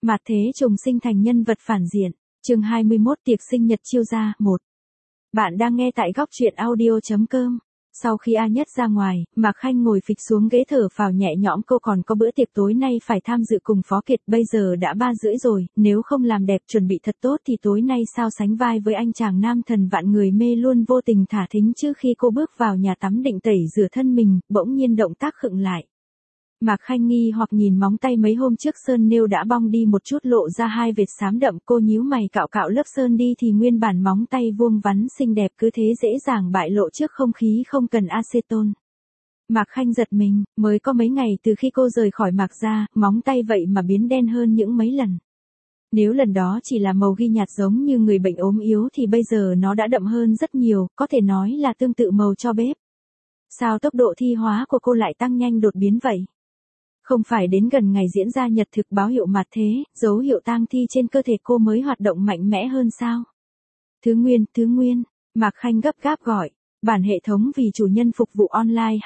Mạt thế trùng sinh thành nhân vật phản diện. Chương 21 tiệc sinh nhật Chiêu gia 1. Bạn đang nghe tại góc truyện audio.com. Sau khi A Nhất ra ngoài, Mạc Khanh ngồi phịch xuống ghế thở phào nhẹ nhõm, cô còn có bữa tiệc tối nay phải tham dự cùng Phó Kiệt, bây giờ đã 3:30 rồi, nếu không làm đẹp chuẩn bị thật tốt thì tối nay sao sánh vai với anh chàng nam thần vạn người mê luôn vô tình thả thính chứ. Khi cô bước vào nhà tắm định tẩy rửa thân mình, bỗng nhiên động tác khựng lại. Mạc Khanh nghi hoặc nhìn móng tay mấy hôm trước sơn nêu đã bong đi một chút, lộ ra hai vệt xám đậm, cô nhíu mày cạo cạo lớp sơn đi thì nguyên bản móng tay vuông vắn xinh đẹp cứ thế dễ dàng bại lộ trước không khí không cần acetone. Mạc Khanh giật mình, mới có mấy ngày từ khi cô rời khỏi Mạc gia, móng tay vậy mà biến đen hơn những mấy lần. Nếu lần đó chỉ là màu ghi nhạt giống như người bệnh ốm yếu thì bây giờ nó đã đậm hơn rất nhiều, có thể nói là tương tự màu tro bếp. Sao tốc độ thi hóa của cô lại tăng nhanh đột biến vậy? Không phải đến gần ngày diễn ra nhật thực báo hiệu mạt thế, dấu hiệu tang thi trên cơ thể cô mới hoạt động mạnh mẽ hơn sao? Thứ Nguyên, Mạc Khanh gấp gáp gọi, bản hệ thống vì chủ nhân phục vụ online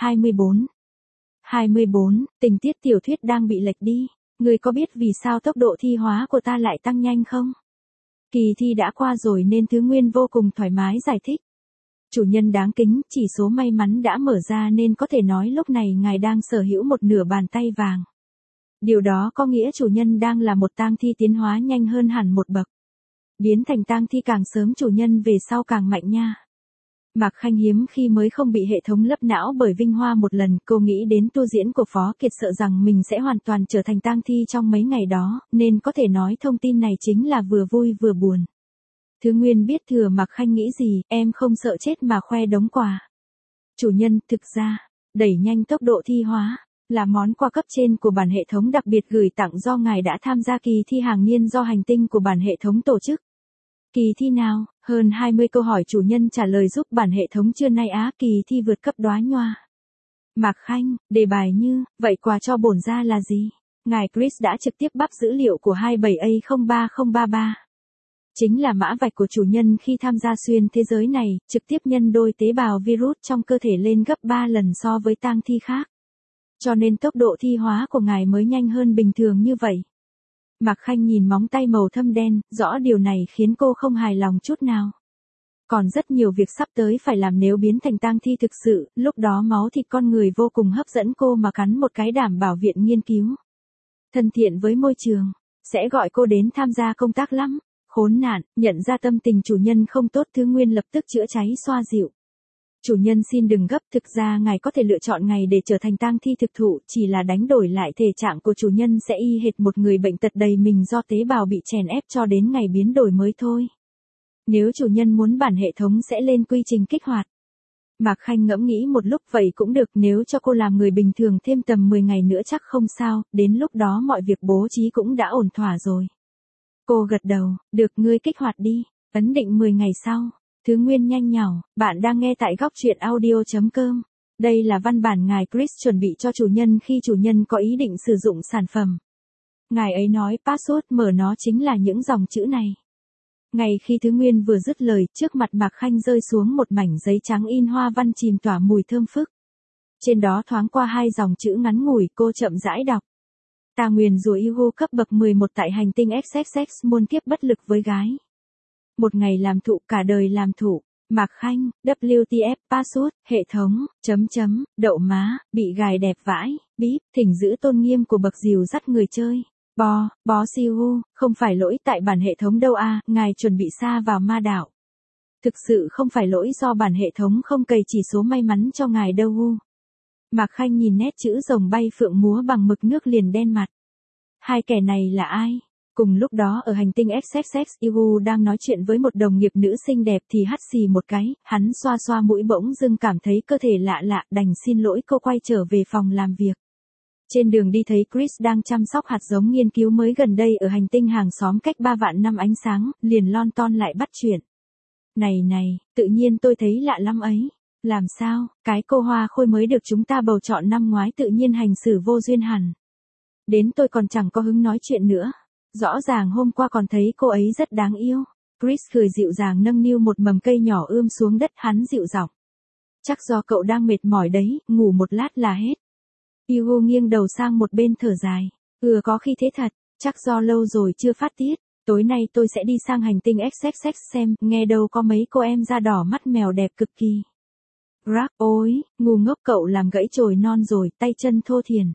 24, tình tiết tiểu thuyết đang bị lệch đi, người có biết vì sao tốc độ thi hóa của ta lại tăng nhanh không? Kỳ thi đã qua rồi nên Thứ Nguyên vô cùng thoải mái giải thích. Chủ nhân đáng kính, chỉ số may mắn đã mở ra nên có thể nói lúc này ngài đang sở hữu một nửa bàn tay vàng. Điều đó có nghĩa chủ nhân đang là một tang thi tiến hóa nhanh hơn hẳn một bậc. Biến thành tang thi càng sớm chủ nhân về sau càng mạnh nha. Mạc Khanh hiếm khi mới không bị hệ thống lấp não bởi vinh hoa một lần, cô nghĩ đến tour diễn của Phó Kiệt, sợ rằng mình sẽ hoàn toàn trở thành tang thi trong mấy ngày đó, nên có thể nói thông tin này chính là vừa vui vừa buồn. Thứ Nguyên biết thừa Mạc Khanh nghĩ gì, em không sợ chết mà khoe đống quà. Chủ nhân, thực ra, đẩy nhanh tốc độ thi hóa, là món quà cấp trên của bản hệ thống đặc biệt gửi tặng do ngài đã tham gia kỳ thi hàng niên do hành tinh của bản hệ thống tổ chức. Kỳ thi nào? Hơn 20 câu hỏi chủ nhân trả lời giúp bản hệ thống trưa nay kỳ thi vượt cấp đóa nhoa. Mạc Khanh, đề bài như, vậy quà cho bổn ra là gì? Ngài Chris đã trực tiếp bắp dữ liệu của 27A03033. Chính là mã vạch của chủ nhân khi tham gia xuyên thế giới này, trực tiếp nhân đôi tế bào virus trong cơ thể lên gấp 3 lần so với tang thi khác. Cho nên tốc độ thi hóa của ngài mới nhanh hơn bình thường như vậy. Mạc Khanh nhìn móng tay màu thâm đen, rõ điều này khiến cô không hài lòng chút nào. Còn rất nhiều việc sắp tới phải làm nếu biến thành tang thi thực sự, lúc đó máu thịt con người vô cùng hấp dẫn cô mà cắn một cái đảm bảo viện nghiên cứu. Thân thiện với môi trường, sẽ gọi cô đến tham gia công tác lắm. Khốn nạn, nhận ra tâm tình chủ nhân không tốt, Thứ Nguyên lập tức chữa cháy xoa dịu. Chủ nhân xin đừng gấp, thực ra ngài có thể lựa chọn ngày để trở thành tang thi thực thụ, chỉ là đánh đổi lại thể trạng của chủ nhân sẽ y hệt một người bệnh tật đầy mình do tế bào bị chèn ép cho đến ngày biến đổi mới thôi. Nếu chủ nhân muốn bản hệ thống sẽ lên quy trình kích hoạt. Mạc Khanh ngẫm nghĩ một lúc, vậy cũng được, nếu cho cô làm người bình thường thêm tầm 10 ngày nữa chắc không sao, đến lúc đó mọi việc bố trí cũng đã ổn thỏa rồi. Cô gật đầu, được, ngươi kích hoạt đi, ấn định 10 ngày sau. Thứ Nguyên nhanh nhảu, bạn đang nghe tại góc truyện audio.com. Đây là văn bản ngài Chris chuẩn bị cho chủ nhân khi chủ nhân có ý định sử dụng sản phẩm. Ngài ấy nói password mở nó chính là những dòng chữ này. Ngay khi Thứ Nguyên vừa dứt lời, trước mặt Mạc Khanh rơi xuống một mảnh giấy trắng in hoa văn chìm tỏa mùi thơm phức. Trên đó thoáng qua hai dòng chữ ngắn ngủi, cô chậm rãi đọc. Ta nguyền rủa yêu hô cấp bậc 11 tại hành tinh XXX, muôn kiếp bất lực với gái. Một ngày làm thụ, cả đời làm thụ. Mạc Khanh, WTF, password, hệ thống, đậu má, bị gài đẹp vãi, bíp, thỉnh giữ tôn nghiêm của bậc dìu dắt người chơi. Bó siêu, không phải lỗi tại bản hệ thống đâu ngài chuẩn bị sa vào ma đạo. Thực sự không phải lỗi do bản hệ thống không cày chỉ số may mắn cho ngài đâu. Mạc Khanh nhìn nét chữ rồng bay phượng múa bằng mực nước liền đen mặt. Hai kẻ này là ai? Cùng lúc đó ở hành tinh XXX, Igu đang nói chuyện với một đồng nghiệp nữ xinh đẹp thì hắt xì một cái, hắn xoa xoa mũi bỗng dưng cảm thấy cơ thể lạ lạ, đành xin lỗi cô quay trở về phòng làm việc. Trên đường đi thấy Chris đang chăm sóc hạt giống nghiên cứu mới gần đây ở hành tinh hàng xóm cách 3 vạn năm ánh sáng, liền lon ton lại bắt chuyện. Này, tự nhiên tôi thấy lạ lắm ấy. Làm sao, cái cô hoa khôi mới được chúng ta bầu chọn năm ngoái tự nhiên hành xử vô duyên hẳn. Đến tôi còn chẳng có hứng nói chuyện nữa. Rõ ràng hôm qua còn thấy cô ấy rất đáng yêu. Chris cười dịu dàng nâng niu một mầm cây nhỏ ươm xuống đất, hắn dịu giọng. Chắc do cậu đang mệt mỏi đấy, ngủ một lát là hết. Hugo nghiêng đầu sang một bên thở dài. Có khi thế thật, Chắc do lâu rồi chưa phát tiết. Tối nay tôi sẽ đi sang hành tinh XXX xem, nghe đâu có mấy cô em da đỏ mắt mèo đẹp cực kỳ. Rắc, ôi, ngu ngốc cậu làm gãy chồi non rồi, tay chân thô thiển.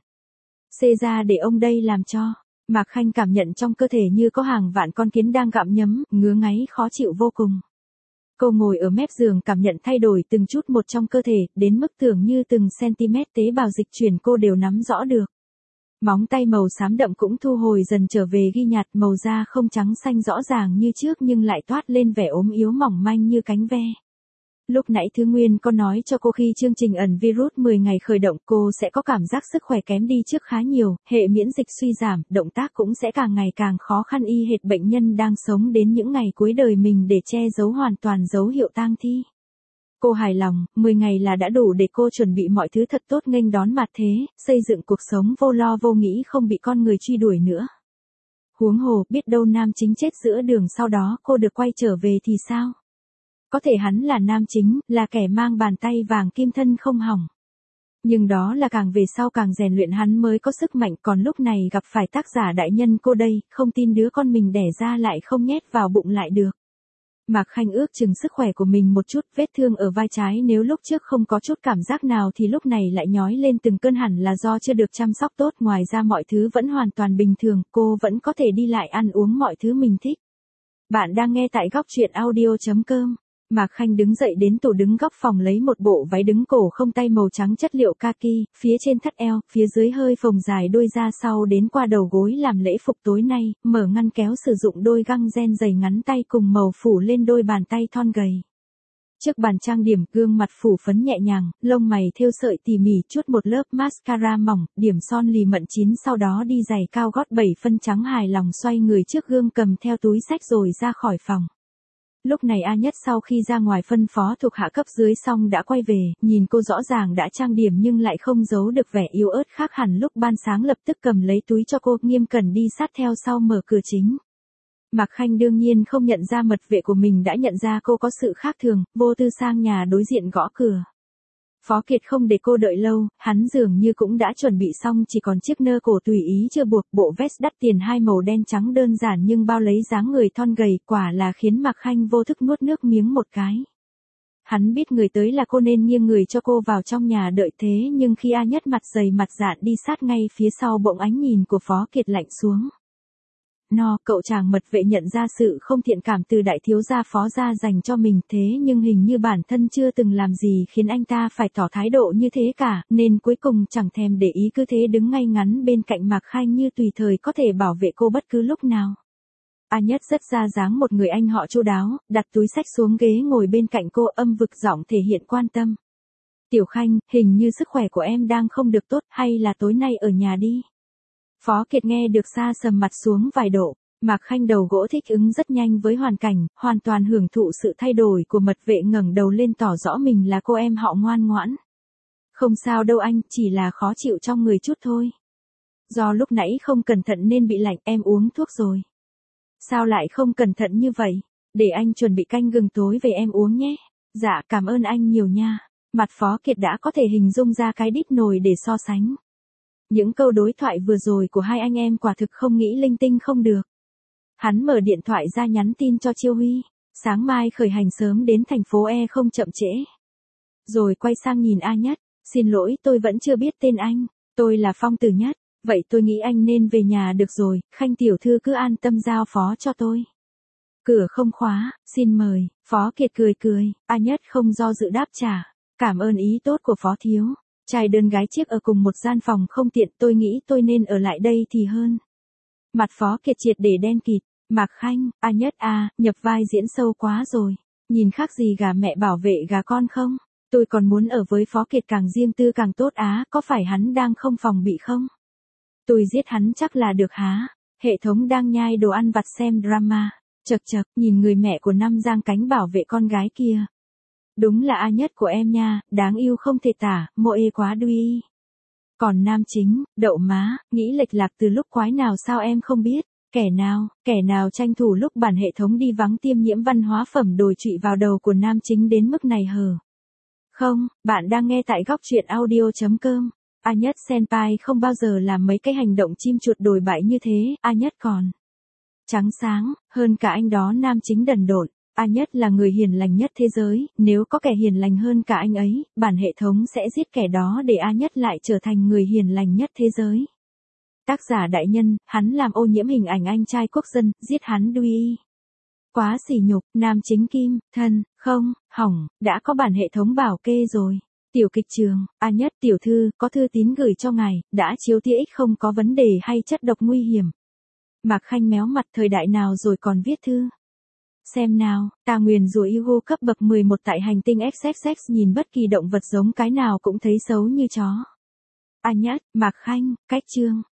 Xê ra để ông đây làm cho. Mạc Khanh cảm nhận trong cơ thể như có hàng vạn con kiến đang gặm nhấm, ngứa ngáy khó chịu vô cùng. Cô ngồi ở mép giường cảm nhận thay đổi từng chút một trong cơ thể, đến mức tưởng như từng cm tế bào dịch chuyển cô đều nắm rõ được. Móng tay màu xám đậm cũng thu hồi dần trở về ghi nhạt, màu da không trắng xanh rõ ràng như trước nhưng lại toát lên vẻ ốm yếu mỏng manh như cánh ve. Lúc nãy Thứ Nguyên có nói cho cô khi chương trình ẩn virus 10 ngày khởi động cô sẽ có cảm giác sức khỏe kém đi trước khá nhiều, hệ miễn dịch suy giảm, động tác cũng sẽ càng ngày càng khó khăn y hệt bệnh nhân đang sống đến những ngày cuối đời mình để che giấu hoàn toàn dấu hiệu tang thi. Cô hài lòng, 10 ngày là đã đủ để cô chuẩn bị mọi thứ thật tốt nghênh đón mặt thế, xây dựng cuộc sống vô lo vô nghĩ không bị con người truy đuổi nữa. Huống hồ, biết đâu nam chính chết giữa đường sau đó cô được quay trở về thì sao? Có thể hắn là nam chính, là kẻ mang bàn tay vàng kim thân không hỏng. Nhưng đó là càng về sau càng rèn luyện hắn mới có sức mạnh, còn lúc này gặp phải tác giả đại nhân cô đây, không tin đứa con mình đẻ ra lại không nhét vào bụng lại được. Mạc Khanh ước chừng sức khỏe của mình một chút, vết thương ở vai trái nếu lúc trước không có chút cảm giác nào thì lúc này lại nhói lên từng cơn hẳn là do chưa được chăm sóc tốt, ngoài ra mọi thứ vẫn hoàn toàn bình thường, cô vẫn có thể đi lại ăn uống mọi thứ mình thích. Bạn đang nghe tại góc truyện audio.com. Mạc Khanh đứng dậy đến tủ đứng góc phòng lấy một bộ váy đứng cổ không tay màu trắng chất liệu kaki, phía trên thắt eo, phía dưới hơi phồng dài đôi ra sau đến qua đầu gối làm lễ phục tối nay, mở ngăn kéo sử dụng đôi găng ren dày ngắn tay cùng màu phủ lên đôi bàn tay thon gầy. Trước bàn trang điểm, gương mặt phủ phấn nhẹ nhàng, lông mày thêu sợi tỉ mỉ, chút một lớp mascara mỏng, điểm son lì mận chín, sau đó đi giày cao gót 7 phân trắng hài lòng xoay người trước gương cầm theo túi xách rồi ra khỏi phòng. Lúc này A Nhất sau khi ra ngoài phân phó thuộc hạ cấp dưới xong đã quay về, nhìn cô rõ ràng đã trang điểm nhưng lại không giấu được vẻ yếu ớt khác hẳn lúc ban sáng, lập tức cầm lấy túi cho cô, nghiêm cẩn đi sát theo sau mở cửa chính. Mạc Khanh đương nhiên không nhận ra mật vệ của mình đã nhận ra cô có sự khác thường, vô tư sang nhà đối diện gõ cửa. Phó Kiệt không để cô đợi lâu, hắn dường như cũng đã chuẩn bị xong, chỉ còn chiếc nơ cổ tùy ý chưa buộc, bộ vest đắt tiền hai màu đen trắng đơn giản nhưng bao lấy dáng người thon gầy, quả là khiến Mạc Khanh vô thức nuốt nước miếng một cái. Hắn biết người tới là cô nên nghiêng người cho cô vào trong nhà đợi, thế nhưng khi A Nhất mặt dày mặt dạn đi sát ngay phía sau, bỗng ánh nhìn của Phó Kiệt lạnh xuống. Cậu chàng mật vệ nhận ra sự không thiện cảm từ đại thiếu gia Phó gia dành cho mình, thế nhưng hình như bản thân chưa từng làm gì khiến anh ta phải tỏ thái độ như thế cả, nên cuối cùng chẳng thèm để ý, cứ thế đứng ngay ngắn bên cạnh Mạc Khanh như tùy thời có thể bảo vệ cô bất cứ lúc nào. A Nhất rất ra dáng một người anh họ chu đáo, đặt túi xách xuống ghế ngồi bên cạnh cô, âm vực giọng thể hiện quan tâm. Tiểu Khanh, hình như sức khỏe của em đang không được tốt, hay là tối nay ở nhà đi. Phó Kiệt nghe được xa sầm mặt xuống vài độ. Mạc Khanh đầu gỗ thích ứng rất nhanh với hoàn cảnh, hoàn toàn hưởng thụ sự thay đổi của mật vệ, ngẩng đầu lên tỏ rõ mình là cô em họ ngoan ngoãn. Không sao đâu anh, chỉ là khó chịu trong người chút thôi. Do lúc nãy không cẩn thận nên bị lạnh, em uống thuốc rồi. Sao lại không cẩn thận như vậy? Để anh chuẩn bị canh gừng tối về em uống nhé. Dạ, cảm ơn anh nhiều nha. Mặt Phó Kiệt đã có thể hình dung ra cái đít nồi để so sánh. Những câu đối thoại vừa rồi của hai anh em quả thực không nghĩ linh tinh không được. Hắn mở điện thoại ra nhắn tin cho Chiêu Huy, sáng mai khởi hành sớm đến thành phố E không chậm trễ. Rồi quay sang nhìn A Nhất, xin lỗi tôi vẫn chưa biết tên anh, tôi là Phong Tử Nhất, vậy tôi nghĩ anh nên về nhà được rồi, Khanh tiểu thư cứ an tâm giao phó cho tôi. Cửa không khóa, xin mời, Phó Kiệt cười cười, A Nhất không do dự đáp trả, cảm ơn ý tốt của Phó thiếu. Trai đơn gái chiếc ở cùng một gian phòng không tiện, tôi nghĩ tôi nên ở lại đây thì hơn. Mặt Phó Kiệt triệt để đen kịt. Mạc Khanh, A Nhất nhập vai diễn sâu quá rồi. Nhìn khác gì gà mẹ bảo vệ gà con không? Tôi còn muốn ở với Phó Kiệt càng riêng tư càng tốt có phải hắn đang không phòng bị không? Tôi giết hắn chắc là được há? Hệ thống đang nhai đồ ăn vặt xem drama. Chật, nhìn người mẹ của Năm giang cánh bảo vệ con gái kia. Đúng là A Nhất của em nha, đáng yêu không thể tả, mộ ê quá đuôi. Còn nam chính, đậu má, nghĩ lệch lạc từ lúc quái nào sao em không biết? Kẻ nào tranh thủ lúc bản hệ thống đi vắng tiêm nhiễm văn hóa phẩm đồi trụy vào đầu của nam chính đến mức này hờ? Không, bạn đang nghe tại góc truyện audio.com. A Nhất senpai không bao giờ làm mấy cái hành động chim chuột đồi bại như thế, A Nhất còn trắng sáng, hơn cả anh đó nam chính đần độn. A Nhất là người hiền lành nhất thế giới, nếu có kẻ hiền lành hơn cả anh ấy, bản hệ thống sẽ giết kẻ đó để A Nhất lại trở thành người hiền lành nhất thế giới. Tác giả đại nhân, hắn làm ô nhiễm hình ảnh anh trai quốc dân, giết hắn đuôi. Quá sỉ nhục, nam chính Kim, thân, không, hỏng, đã có bản hệ thống bảo kê rồi. Tiểu kịch trường, A Nhất tiểu thư, có thư tín gửi cho ngài, đã chiếu tia X không có vấn đề hay chất độc nguy hiểm. Mạc Khanh méo mặt, thời đại nào rồi còn viết thư. Xem nào, ta nguyền rủa Hugo cấp bậc 11 tại hành tinh XXX, nhìn bất kỳ động vật giống cái nào cũng thấy xấu như chó. A Nhất, Mạc Khanh, cách chương.